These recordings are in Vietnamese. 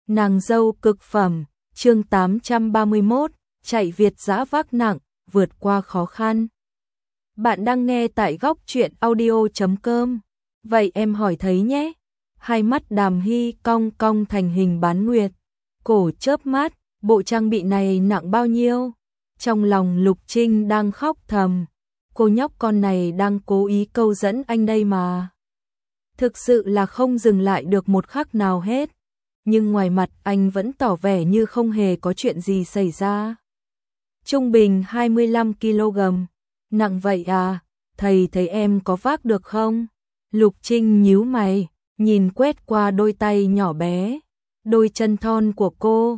Nàng dâu cực phẩm, chương 831, chạy Việt dã vác nặng, vượt qua khó khăn. Bạn đang nghe tại góc truyện audio.com. Vậy em hỏi thấy nhé. Hai mắt Đàm Hy cong cong thành hình bán nguyệt, cổ chớp mắt, bộ trang bị này nặng bao nhiêu? Trong lòng Lục Trinh đang khóc thầm, cô nhóc con này đang cố ý câu dẫn anh đây mà. Thực sự là không dừng lại được một khắc nào hết. Nhưng ngoài mặt anh vẫn tỏ vẻ như không hề có chuyện gì xảy ra. Trung bình 25 kg. Nặng vậy à, thầy thấy em có vác được không? Lục Trinh nhíu mày, nhìn quét qua đôi tay nhỏ bé, đôi chân thon của cô.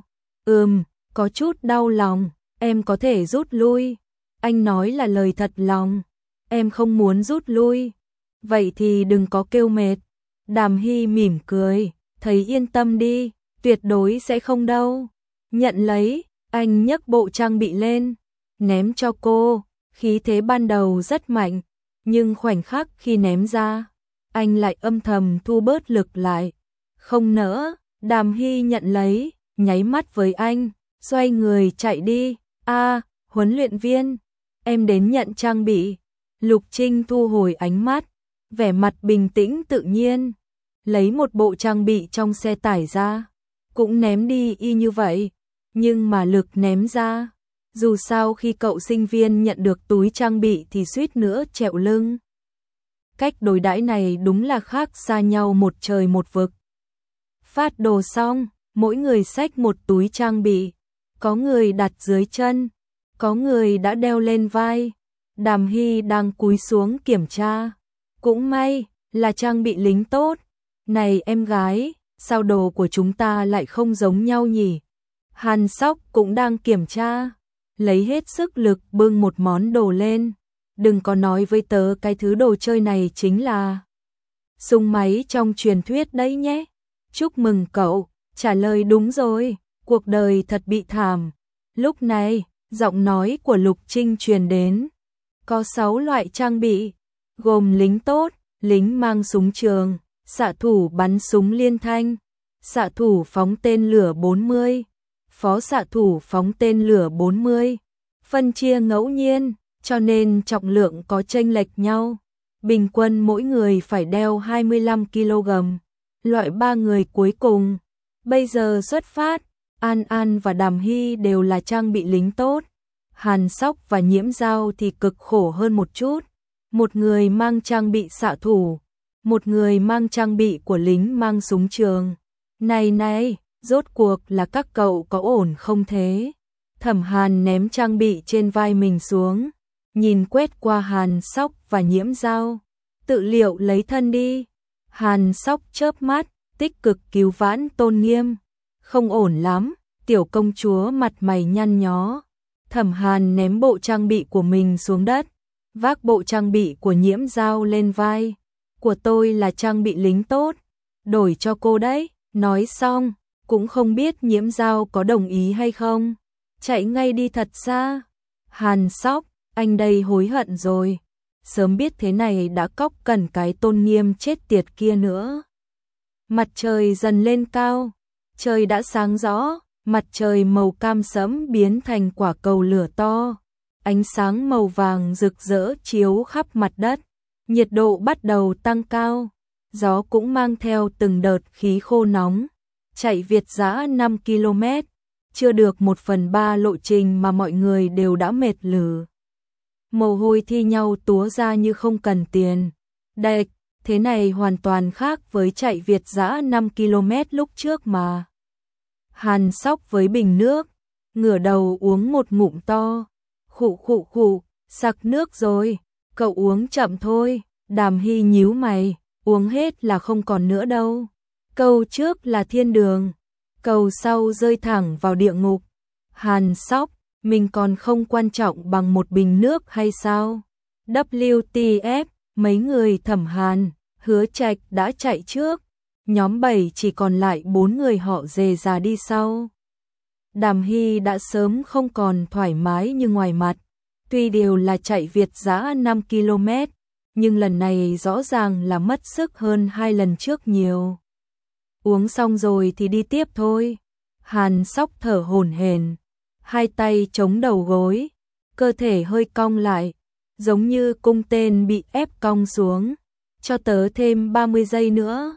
Có chút đau lòng, em có thể rút lui. Anh nói là lời thật lòng, em không muốn rút lui. Vậy thì đừng có kêu mệt. Đàm Hy mỉm cười, thầy yên tâm đi, tuyệt đối sẽ không đâu. Nhận lấy, anh nhấc bộ trang bị lên, ném cho cô, khí thế ban đầu rất mạnh, nhưng khoảnh khắc khi ném ra, anh lại âm thầm thu bớt lực lại. Không nỡ, Đàm Hy nhận lấy, nháy mắt với anh, xoay người chạy đi. Huấn luyện viên, em đến nhận trang bị. Lục Trinh thu hồi ánh mắt, vẻ mặt bình tĩnh tự nhiên, lấy một bộ trang bị trong xe tải ra, cũng ném đi y như vậy, nhưng mà lực ném ra, dù sao khi cậu sinh viên nhận được túi trang bị thì suýt nữa trẹo lưng. Cách đối đãi này đúng là khác xa nhau một trời một vực. Phát đồ xong, mỗi người xách một túi trang bị, có người đặt dưới chân, có người đã đeo lên vai. Đàm Hy đang cúi xuống kiểm tra, cũng may là trang bị lính tốt. Này em gái, sao đồ của chúng ta lại không giống nhau nhỉ? Hàn Sóc cũng đang kiểm tra, lấy hết sức lực bưng một món đồ lên. Đừng có nói với tớ cái thứ đồ chơi này chính là súng máy trong truyền thuyết đấy nhé. Chúc mừng cậu, trả lời đúng rồi, cuộc đời thật bị thảm. Lúc này, giọng nói của Lục Trinh truyền đến. Có 6 loại trang bị, gồm lính tốt, lính mang súng trường, xạ thủ bắn súng liên thanh, xạ thủ phóng tên lửa 40, phó xạ thủ phóng tên lửa 40. Phân chia ngẫu nhiên, cho nên trọng lượng có chênh lệch nhau. Bình quân mỗi người phải đeo 25 kg. Loại 3 người cuối cùng, bây giờ xuất phát, An An và Đàm Hy đều là trang bị lính tốt. Hàn Sóc và Nhiễm Dao thì cực khổ hơn một chút. Một người mang trang bị xạ thủ, một người mang trang bị của lính mang súng trường. Này, rốt cuộc là các cậu có ổn không thế? Thẩm Hàn ném trang bị trên vai mình xuống, nhìn quét qua Hàn Sóc và Nhiễm Dao. Tự liệu lấy thân đi. Hàn Sóc chớp mắt, tích cực cứu vãn tôn nghiêm. Không ổn lắm, tiểu công chúa mặt mày nhăn nhó. Thẩm Hàn ném bộ trang bị của mình xuống đất, vác bộ trang bị của Nhiễm Dao lên vai. Của tôi là trang bị lính tốt, đổi cho cô đấy. Nói xong, cũng không biết Nhiễm Dao có đồng ý hay không. Chạy ngay đi thật xa. Hàn Sóc, anh đây hối hận rồi. Sớm biết thế này đã cóc cần cái tôn nghiêm chết tiệt kia nữa. Mặt trời dần lên cao, trời đã sáng rõ. Mặt trời màu cam sẫm biến thành quả cầu lửa to, ánh sáng màu vàng rực rỡ chiếu khắp mặt đất, nhiệt độ bắt đầu tăng cao, gió cũng mang theo từng đợt khí khô nóng. Chạy Việt dã 5 km, chưa được 1/3 lộ trình mà mọi người đều đã mệt lử. Mồ hôi thi nhau túa ra như không cần tiền. Đệch, thế này hoàn toàn khác với chạy Việt dã 5 km lúc trước mà. Hàn Sóc với bình nước, ngửa đầu uống một ngụm to. Khụ, sặc nước rồi, cậu uống chậm thôi. Đàm Hy nhíu mày, uống hết là không còn nữa đâu. Câu trước là thiên đường, câu sau rơi thẳng vào địa ngục. Hàn Sóc, mình còn không quan trọng bằng một bình nước hay sao? WTF, mấy người Thẩm Hàn, Hứa Trạch đã chạy trước. Nhóm 7 chỉ còn lại 4 người họ dề già đi sau. Đàm Hy đã sớm không còn thoải mái như ngoài mặt. Tuy đều là chạy Việt dã 5 km, nhưng lần này rõ ràng là mất sức hơn 2 lần trước nhiều. Uống xong rồi thì đi tiếp thôi. Hàn Sóc thở hổn hển, hai tay chống đầu gối, cơ thể hơi cong lại, giống như cung tên bị ép cong xuống. Cho tớ thêm 30 giây nữa.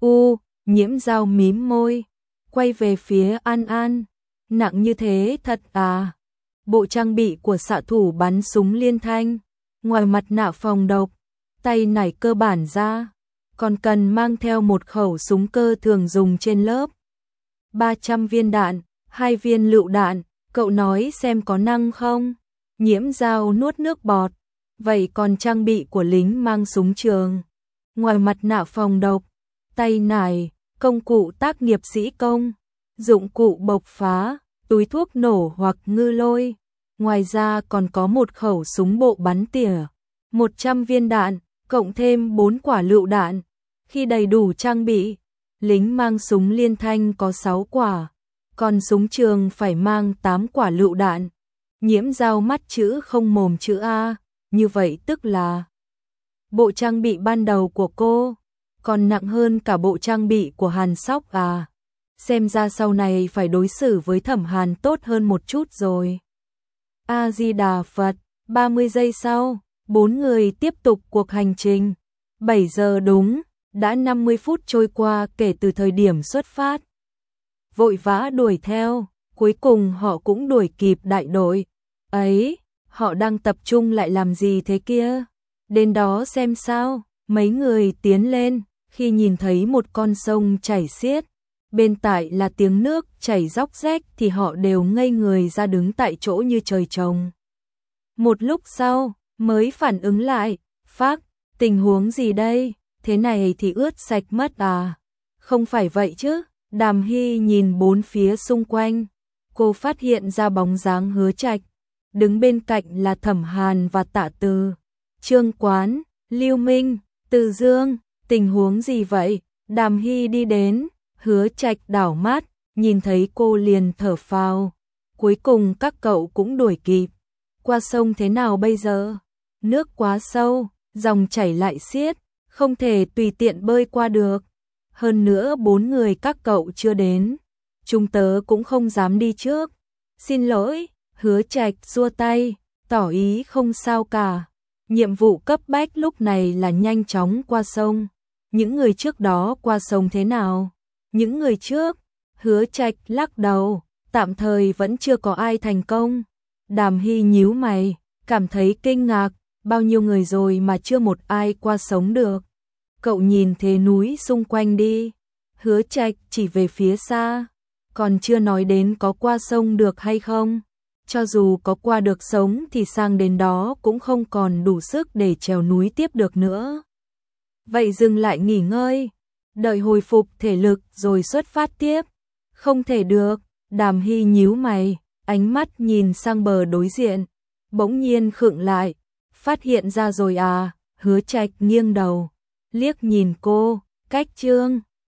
Nhiễm Dao mím môi, quay về phía An An. Nặng như thế thật à? Bộ trang bị của xạ thủ bắn súng liên thanh, ngoài mặt nạ phòng độc, tay nải cơ bản ra, còn cần mang theo một khẩu súng cơ thường dùng trên lớp. 300 viên đạn, 2 viên lựu đạn, cậu nói xem có năng không? Nhiễm Dao nuốt nước bọt, vậy còn trang bị của lính mang súng trường, ngoài mặt nạ phòng độc, tay nải, công cụ tác nghiệp sĩ công, dụng cụ bộc phá, túi thuốc nổ hoặc ngư lôi. Ngoài ra còn có một khẩu súng bộ bắn tỉa, 100 viên đạn, cộng thêm 4 quả lựu đạn. Khi đầy đủ trang bị, lính mang súng liên thanh có 6 quả, còn súng trường phải mang 8 quả lựu đạn. Nhiễm Dao mắt chữ không mồm chữ A, như vậy tức là bộ trang bị ban đầu của cô còn nặng hơn cả bộ trang bị của Hàn Sóc à? Xem ra sau này phải đối xử với Thẩm Hàn tốt hơn một chút rồi. A Di Đà Phật. 30 giây sau, 4 người tiếp tục cuộc hành trình. 7 giờ đúng, đã 50 phút trôi qua kể từ thời điểm xuất phát. Vội vã đuổi theo, cuối cùng họ cũng đuổi kịp đại đội. Ấy, họ đang tập trung lại làm gì thế kia? Đến đó xem sao. Mấy người tiến lên, khi nhìn thấy một con sông chảy xiết, bên tại là tiếng nước chảy róc rách thì họ đều ngây người ra đứng tại chỗ như trời trồng. Một lúc sau, mới phản ứng lại, phác, tình huống gì đây, thế này thì ướt sạch mất à? Không phải vậy chứ. Đàm Hy nhìn bốn phía xung quanh, cô phát hiện ra bóng dáng Hứa Trạch, đứng bên cạnh là Thẩm Hàn và Tạ Từ, Trương Quán, Lưu Minh, Từ Dương. Tình huống gì vậy? Đàm Hy đi đến, Hứa Trạch đảo mắt, nhìn thấy cô liền thở phào. Cuối cùng các cậu cũng đuổi kịp. Qua sông thế nào bây giờ? Nước quá sâu, dòng chảy lại xiết, không thể tùy tiện bơi qua được. Hơn nữa 4 người các cậu chưa đến, chúng tớ cũng không dám đi trước. Xin lỗi. Hứa Trạch xua tay, tỏ ý không sao cả. Nhiệm vụ cấp bách lúc này là nhanh chóng qua sông. Những người trước đó qua sông thế nào? Những người trước? Hứa Trạch lắc đầu, tạm thời vẫn chưa có ai thành công. Đàm Hy nhíu mày, cảm thấy kinh ngạc, bao nhiêu người rồi mà chưa một ai qua sống được. Cậu nhìn thế núi xung quanh đi. Hứa Trạch chỉ về phía xa, còn chưa nói đến có qua sông được hay không. Cho dù có qua được sống thì sang đến đó cũng không còn đủ sức để trèo núi tiếp được nữa. Vậy dừng lại nghỉ ngơi, đợi hồi phục thể lực rồi xuất phát tiếp. Không thể được. Đàm Hy nhíu mày, ánh mắt nhìn sang bờ đối diện, bỗng nhiên khựng lại. Phát hiện ra rồi à? Hứa Trạch nghiêng đầu, liếc nhìn cô, cách Trương